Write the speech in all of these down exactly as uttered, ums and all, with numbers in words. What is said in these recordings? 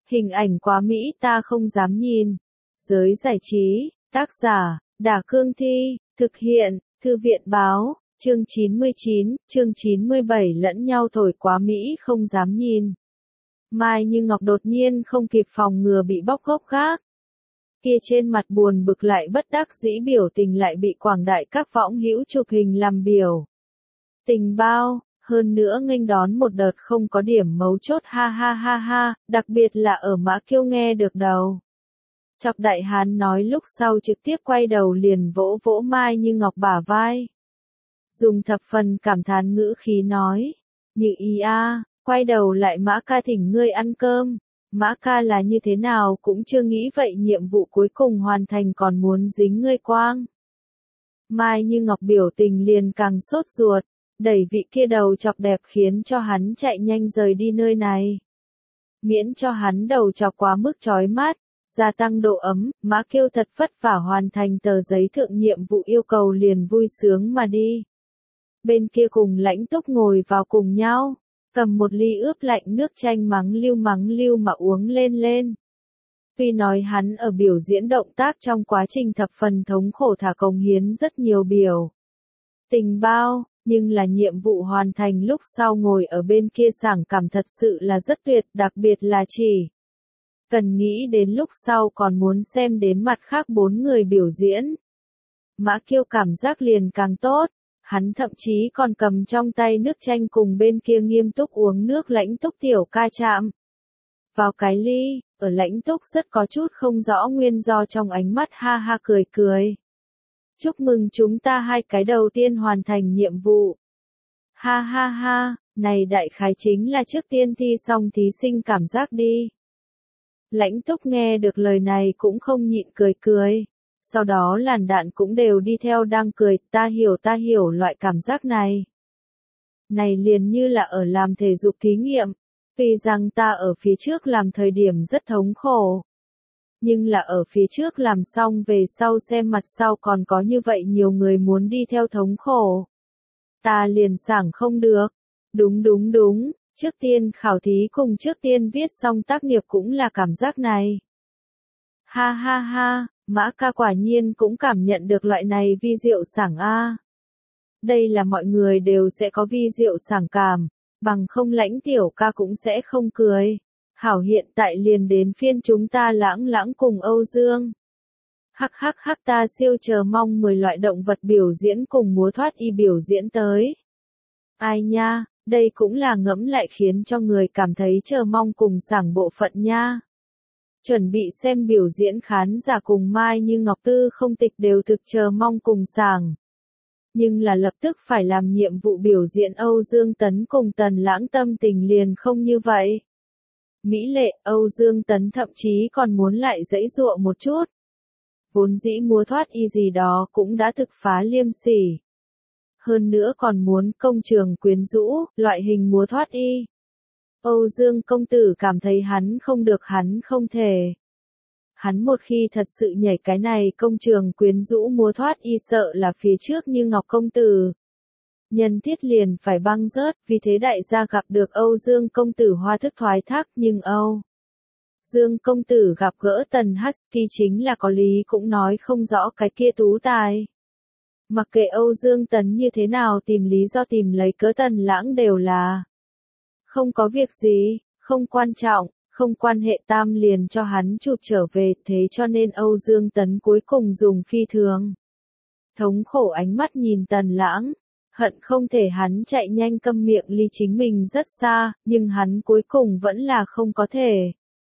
Hình ảnh quá mỹ ta không dám nhìn. Giới giải trí, tác giả, Đả Cương Thi, thực hiện, Thư viện báo, chương chín mươi chín, chương chín mươi bảy lẫn nhau thổi quá mỹ không dám nhìn. Mai Như Ngọc đột nhiên không kịp phòng ngừa bị bóc gốc gác. Kia trên mặt buồn bực lại bất đắc dĩ biểu tình lại bị quảng đại các võng hữu chụp hình làm biểu. Tình bao, hơn nữa nghênh đón một đợt không có điểm mấu chốt ha ha ha ha, đặc biệt là ở Mã Kiêu nghe được đầu. Chọc đại hán nói lúc sau trực tiếp quay đầu liền vỗ vỗ Mai Như Ngọc bả vai. Dùng thập phần cảm thán ngữ khí nói, Như ý a, quay đầu lại Mã ca thỉnh ngươi ăn cơm. Mã ca là như thế nào cũng chưa nghĩ vậy nhiệm vụ cuối cùng hoàn thành còn muốn dính ngươi quang. Mai Như Ngọc biểu tình liền càng sốt ruột, đẩy vị kia đầu chọc đẹp khiến cho hắn chạy nhanh rời đi nơi này. Miễn cho hắn đầu chọc quá mức chói mắt, gia tăng độ ấm, Mã Kiêu thật vất vả hoàn thành tờ giấy thượng nhiệm vụ yêu cầu liền vui sướng mà đi. Bên kia cùng Lãnh Túc ngồi vào cùng nhau, cầm một ly ướp lạnh nước chanh mắng lưu mắng lưu mà uống lên lên. Tuy nói hắn ở biểu diễn động tác trong quá trình thập phần thống khổ thả cống hiến rất nhiều biểu tình bao, nhưng là nhiệm vụ hoàn thành lúc sau ngồi ở bên kia sảng cảm thật sự là rất tuyệt, đặc biệt là chỉ cần nghĩ đến lúc sau còn muốn xem đến mặt khác bốn người biểu diễn. Mã Kiêu cảm giác liền càng tốt, hắn thậm chí còn cầm trong tay nước chanh cùng bên kia nghiêm túc uống nước Lãnh Túc tiểu ca chạm vào cái ly, ở Lãnh Túc rất có chút không rõ nguyên do trong ánh mắt ha ha cười cười. Chúc mừng chúng ta hai cái đầu tiên hoàn thành nhiệm vụ. Ha ha ha, này đại khái chính là trước tiên thi xong thí sinh cảm giác đi. Lãnh Túc nghe được lời này cũng không nhịn cười cười. Sau đó làn đạn cũng đều đi theo đang cười, ta hiểu ta hiểu loại cảm giác này. Này liền như là ở làm thể dục thí nghiệm, vì rằng ta ở phía trước làm thời điểm rất thống khổ. Nhưng là ở phía trước làm xong về sau xem mặt sau còn có như vậy nhiều người muốn đi theo thống khổ. Ta liền sảng không được. Đúng đúng đúng, trước tiên khảo thí cùng trước tiên viết xong tác nghiệp cũng là cảm giác này. Ha ha ha, Mã ca quả nhiên cũng cảm nhận được loại này vi diệu sảng a. Đây là mọi người đều sẽ có vi diệu sảng cảm, bằng không Lãnh tiểu ca cũng sẽ không cười. Hảo hiện tại liền đến phiên chúng ta Lãng Lãng cùng Âu Dương. Hắc hắc hắc ta siêu chờ mong mười loại động vật biểu diễn cùng múa thoát y biểu diễn tới. Ai nha, đây cũng là ngẫm lại khiến cho người cảm thấy chờ mong cùng sảng bộ phận nha. Chuẩn bị xem biểu diễn khán giả cùng Mai Như Ngọc Tư không tịch đều thực chờ mong cùng sảng. Nhưng là lập tức phải làm nhiệm vụ biểu diễn Âu Dương Tấn cùng Tần Lãng tâm tình liền không như vậy. Mỹ lệ, Âu Dương Tấn thậm chí còn muốn lại giãy giụa một chút. Vốn dĩ múa thoát y gì đó cũng đã thực phá liêm sỉ. Hơn nữa còn muốn công trường quyến rũ, loại hình múa thoát y. Âu Dương công tử cảm thấy hắn không được hắn không thể. Hắn một khi thật sự nhảy cái này công trường quyến rũ múa thoát y sợ là phía trước như Ngọc công tử. Nhân thiết liền phải băng rớt, vì thế đại gia gặp được Âu Dương công tử hoa thức thoái thác, nhưng Âu Dương công tử gặp gỡ Tần Husky chính là có lý cũng nói không rõ cái kia tú tài. Mặc kệ Âu Dương Tấn như thế nào tìm lý do tìm lấy cớ Tần Lãng đều là không có việc gì, không quan trọng, không quan hệ tam liền cho hắn chụp trở về, thế cho nên Âu Dương Tấn cuối cùng dùng phi thường thống khổ ánh mắt nhìn Tần Lãng. Hận không thể hắn chạy nhanh câm miệng ly chính mình rất xa, nhưng hắn cuối cùng vẫn là không có thể.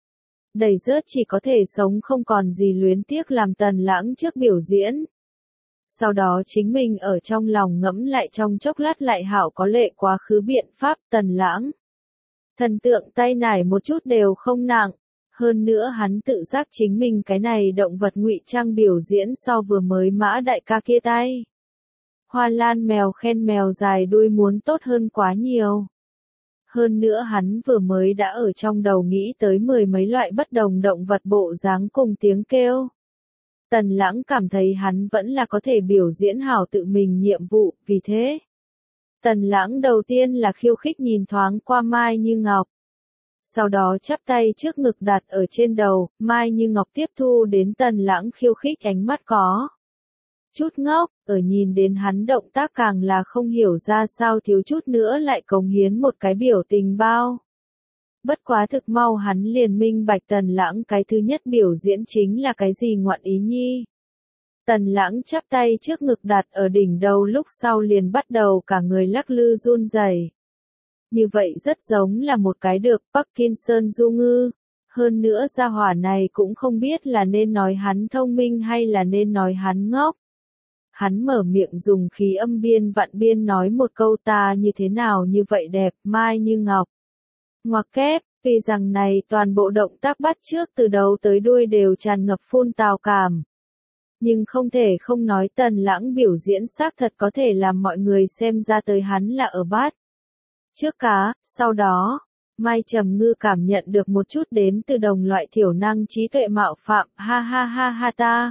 Đẩy rớt chỉ có thể sống không còn gì luyến tiếc làm Tần Lãng trước biểu diễn. Sau đó chính mình ở trong lòng ngẫm lại trong chốc lát lại hảo có lệ quá khứ biện pháp Tần Lãng. Thần tượng tay nải một chút đều không nặng. Hơn nữa hắn tự giác chính mình cái này động vật ngụy trang biểu diễn so vừa mới Mã đại ca kia tay. Hoa Lan mèo khen mèo dài đuôi muốn tốt hơn quá nhiều. Hơn nữa hắn vừa mới đã ở trong đầu nghĩ tới mười mấy loại bất đồng động vật bộ dáng cùng tiếng kêu. Tần Lãng cảm thấy hắn vẫn là có thể biểu diễn hảo tự mình nhiệm vụ, vì thế. Tần Lãng đầu tiên là khiêu khích nhìn thoáng qua Mai Như Ngọc. sau đó chắp tay trước ngực đặt ở trên đầu, Mai Như Ngọc tiếp thu đến Tần Lãng khiêu khích ánh mắt có chút ngốc, ở nhìn đến hắn động tác càng là không hiểu ra sao thiếu chút nữa lại cống hiến một cái biểu tình bao. Bất quá thực mau hắn liền minh bạch Tần Lãng cái thứ nhất biểu diễn chính là cái gì ngoạn ý nhi. Tần Lãng chắp tay trước ngực đặt ở đỉnh đầu lúc sau liền bắt đầu cả người lắc lư run rẩy. Như vậy rất giống là một cái được Parkinson du ngư. Hơn nữa gia hỏa này cũng không biết là nên nói hắn thông minh hay là nên nói hắn ngốc. Hắn mở miệng dùng khí âm biên vặn biên nói một câu ta như thế nào như vậy đẹp, Mai Như Ngọc. Ngoặc kép, vì rằng này toàn bộ động tác bắt chước từ đầu tới đuôi đều tràn ngập phun tào cảm. Nhưng không thể không nói Tần Lãng biểu diễn xác thật có thể làm mọi người xem ra tới hắn là ở bát trước cá, sau đó, Mai Trầm Ngư cảm nhận được một chút đến từ đồng loại thiểu năng trí tuệ mạo phạm, ha ha ha ha ta.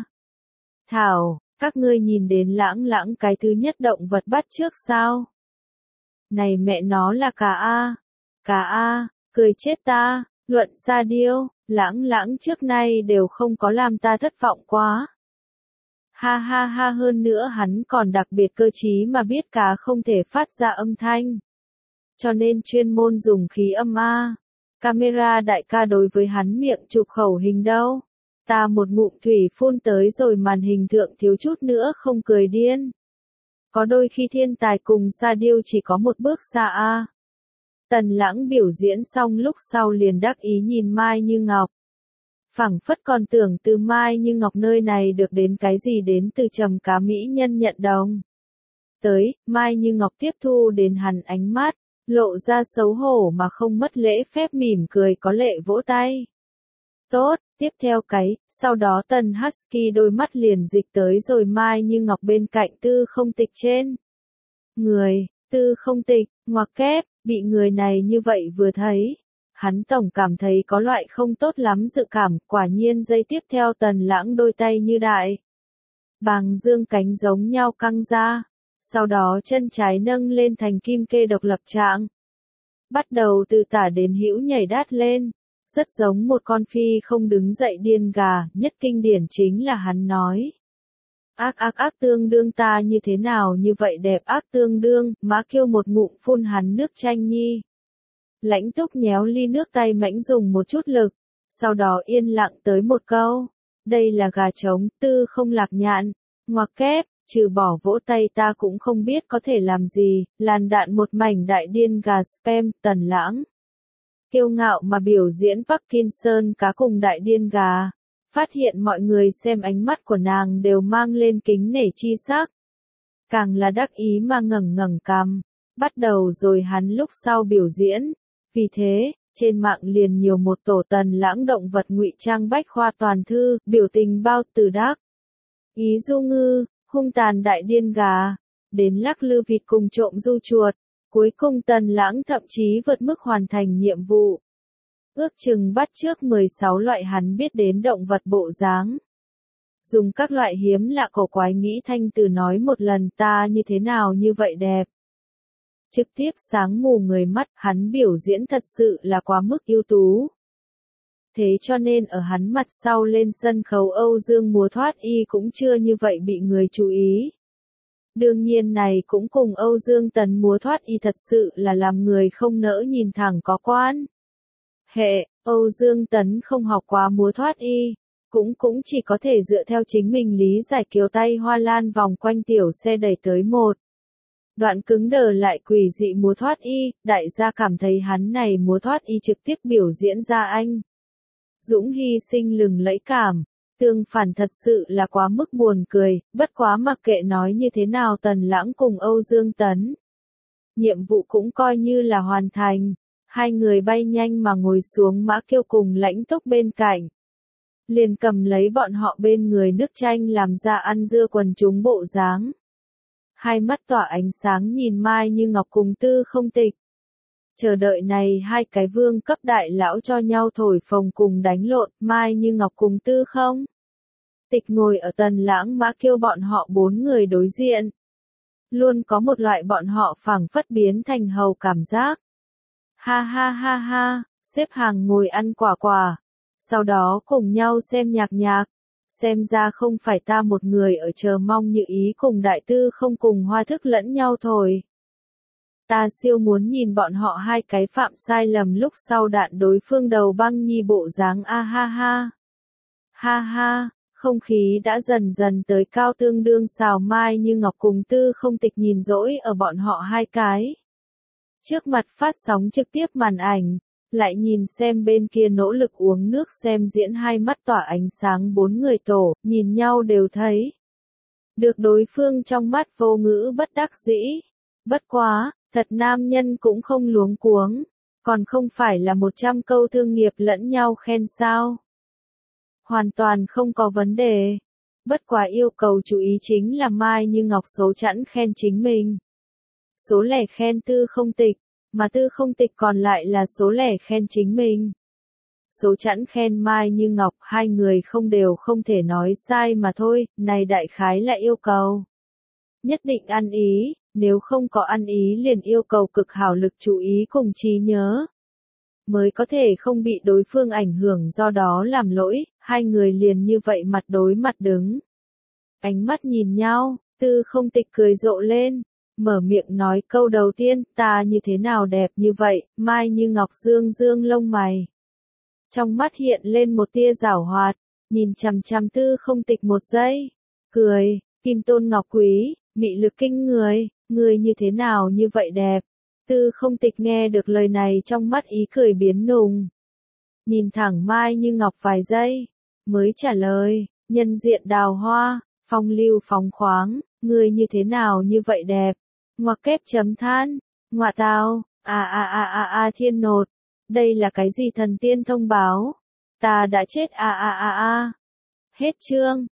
Thảo, các ngươi nhìn đến Lãng Lãng cái thứ nhất động vật bắt trước sao? Này mẹ nó là cá A, cá A, cười chết ta, luận sa điêu, Lãng Lãng trước nay đều không có làm ta thất vọng quá. Ha ha ha hơn nữa hắn còn đặc biệt cơ trí mà biết cá không thể phát ra âm thanh. Cho nên chuyên môn dùng khí âm A. Camera đại ca đối với hắn miệng chụp khẩu hình đâu. Ta một ngụm thủy phun tới rồi màn hình thượng thiếu chút nữa không cười điên. Có đôi khi thiên tài cùng sa điêu chỉ có một bước xa A. Tần Lãng biểu diễn xong lúc sau liền đắc ý nhìn Mai Như Ngọc. Phảng phất còn tưởng từ Mai Như Ngọc nơi này được đến cái gì đến từ trầm cá mỹ nhân nhận đồng. Tới, Mai Như Ngọc tiếp thu đến hắn ánh mắt, lộ ra xấu hổ mà không mất lễ phép mỉm cười có lệ vỗ tay. Tốt, tiếp theo cái, sau đó Tần Husky đôi mắt liền dịch tới rồi Mai Như Ngọc bên cạnh Tư Không Tịch trên. Người, Tư Không Tịch, ngoặc kép, bị người này như vậy vừa thấy. Hắn tổng cảm thấy có loại không tốt lắm dự cảm, quả nhiên giây tiếp theo Tần Lãng đôi tay như đại bàng dương cánh giống nhau căng ra, sau đó chân trái nâng lên thành kim kê độc lập trạng. Bắt đầu từ tả đến hữu nhảy đát lên, rất giống một con phi không đứng dậy điên gà, nhất kinh điển chính là hắn nói. Ác ác ác tương đương ta như thế nào như vậy đẹp ác tương đương, má kêu một ngụm phun hắn nước chanh nhi. Lãnh Túc nhéo ly nước tay mãnh dùng một chút lực, sau đó yên lặng tới một câu. Đây là gà trống, Tư Không Lạc Nhạn, ngoặc kép, trừ bỏ vỗ tay ta cũng không biết có thể làm gì, làn đạn một mảnh đại điên gà spam, Tần Lãng. Kiêu ngạo mà biểu diễn Parkinson cá cùng đại điên gà, phát hiện mọi người xem ánh mắt của nàng đều mang lên kính nể chi sắc. Càng là đắc ý mà ngẩng ngẩng cằm, bắt đầu rồi hắn lúc sau biểu diễn. Vì thế, trên mạng liền nhiều một tổ Tần Lãng động vật ngụy trang bách khoa toàn thư, biểu tình bao từ đắc ý du ngư, hung tàn đại điên gà, đến lắc lư vịt cùng trộm du chuột. Cuối cùng Tần Lãng thậm chí vượt mức hoàn thành nhiệm vụ. Ước chừng bắt chước mười sáu loại hắn biết đến động vật bộ dáng. Dùng các loại hiếm lạ cổ quái nghĩ thanh từ nói một lần ta như thế nào như vậy đẹp. Trực tiếp sáng mù người mắt, hắn biểu diễn thật sự là quá mức ưu tú. Thế cho nên ở hắn mặt sau lên sân khấu Âu Dương múa thoát y cũng chưa như vậy bị người chú ý. Đương nhiên này cũng cùng Âu Dương Tấn múa thoát y thật sự là làm người không nỡ nhìn thẳng có quan. Hệ, Âu Dương Tấn không học quá múa thoát y, cũng cũng chỉ có thể dựa theo chính mình lý giải kiều tay hoa lan vòng quanh tiểu xe đẩy tới một. Đoạn cứng đờ lại quỷ dị múa thoát y, đại gia cảm thấy hắn này múa thoát y trực tiếp biểu diễn ra anh. Dũng hy sinh lừng lẫy cảm, tương phản thật sự là quá mức buồn cười, bất quá mặc kệ nói như thế nào Tần Lãng cùng Âu Dương Tấn. Nhiệm vụ cũng coi như là hoàn thành, hai người bay nhanh mà ngồi xuống Mã Kiêu cùng Lãnh Túc bên cạnh. Liền cầm lấy bọn họ bên người nước chanh làm ra ăn dưa quần chúng bộ dáng. Hai mắt tỏa ánh sáng nhìn Mai Như Ngọc cùng Tư Không Tịch. Chờ đợi này hai cái vương cấp đại lão cho nhau thổi phồng cùng đánh lộn, Mai Như Ngọc cùng Tư Không Tịch ngồi ở Tần Lãng Mã Kiêu bọn họ bốn người đối diện. Luôn có một loại bọn họ phảng phất biến thành hầu cảm giác. Ha ha ha ha, xếp hàng ngồi ăn quả quả, sau đó cùng nhau xem nhạc nhạc. Xem ra không phải ta một người ở chờ mong như ý cùng đại tư không cùng hoa thức lẫn nhau thôi. Ta siêu muốn nhìn bọn họ hai cái phạm sai lầm lúc sau đạn đối phương đầu băng nhi bộ dáng a ha ha. Ha ha, không khí đã dần dần tới cao tương đương xào Mai Như Ngọc cùng Tư Không Tịch nhìn dỗi ở bọn họ hai cái. Trước mặt phát sóng trực tiếp màn ảnh, lại nhìn xem bên kia nỗ lực uống nước xem diễn hai mắt tỏa ánh sáng bốn người tổ, nhìn nhau đều thấy. Được đối phương trong mắt vô ngữ bất đắc dĩ. Bất quá, thật nam nhân cũng không luống cuống, còn không phải là một trăm câu thương nghiệp lẫn nhau khen sao. Hoàn toàn không có vấn đề. Bất quá yêu cầu chú ý chính là Mai Như Ngọc số chẵn khen chính mình. Số lẻ khen Tư Không Tịch, mà Tư Không Tịch còn lại là số lẻ khen chính mình. Số chẵn khen Mai Như Ngọc, hai người không đều không thể nói sai mà thôi, này đại khái là yêu cầu. Nhất định ăn ý, nếu không có ăn ý liền yêu cầu cực hảo lực chú ý cùng trí nhớ. Mới có thể không bị đối phương ảnh hưởng do đó làm lỗi, hai người liền như vậy mặt đối mặt đứng. Ánh mắt nhìn nhau, Tư Không Tịch cười rộ lên, mở miệng nói câu đầu tiên, ta như thế nào đẹp như vậy, Mai Như Ngọc dương dương lông mày. Trong mắt hiện lên một tia giảo hoạt, nhìn chằm chằm Tư Không Tịch một giây, cười, Kim Tôn Ngọc Quý, mị lực kinh người, người như thế nào như vậy đẹp. Tư Không Tịch nghe được lời này trong mắt ý cười biến nùng. Nhìn thẳng Mai Như Ngọc vài giây, mới trả lời, nhân diện đào hoa, phong lưu phóng khoáng, người như thế nào như vậy đẹp. Ngoặc kép chấm than, ngoạ tào, a a a a a thiên nột, đây là cái gì thần tiên thông báo, ta đã chết a a a a. Hết chương.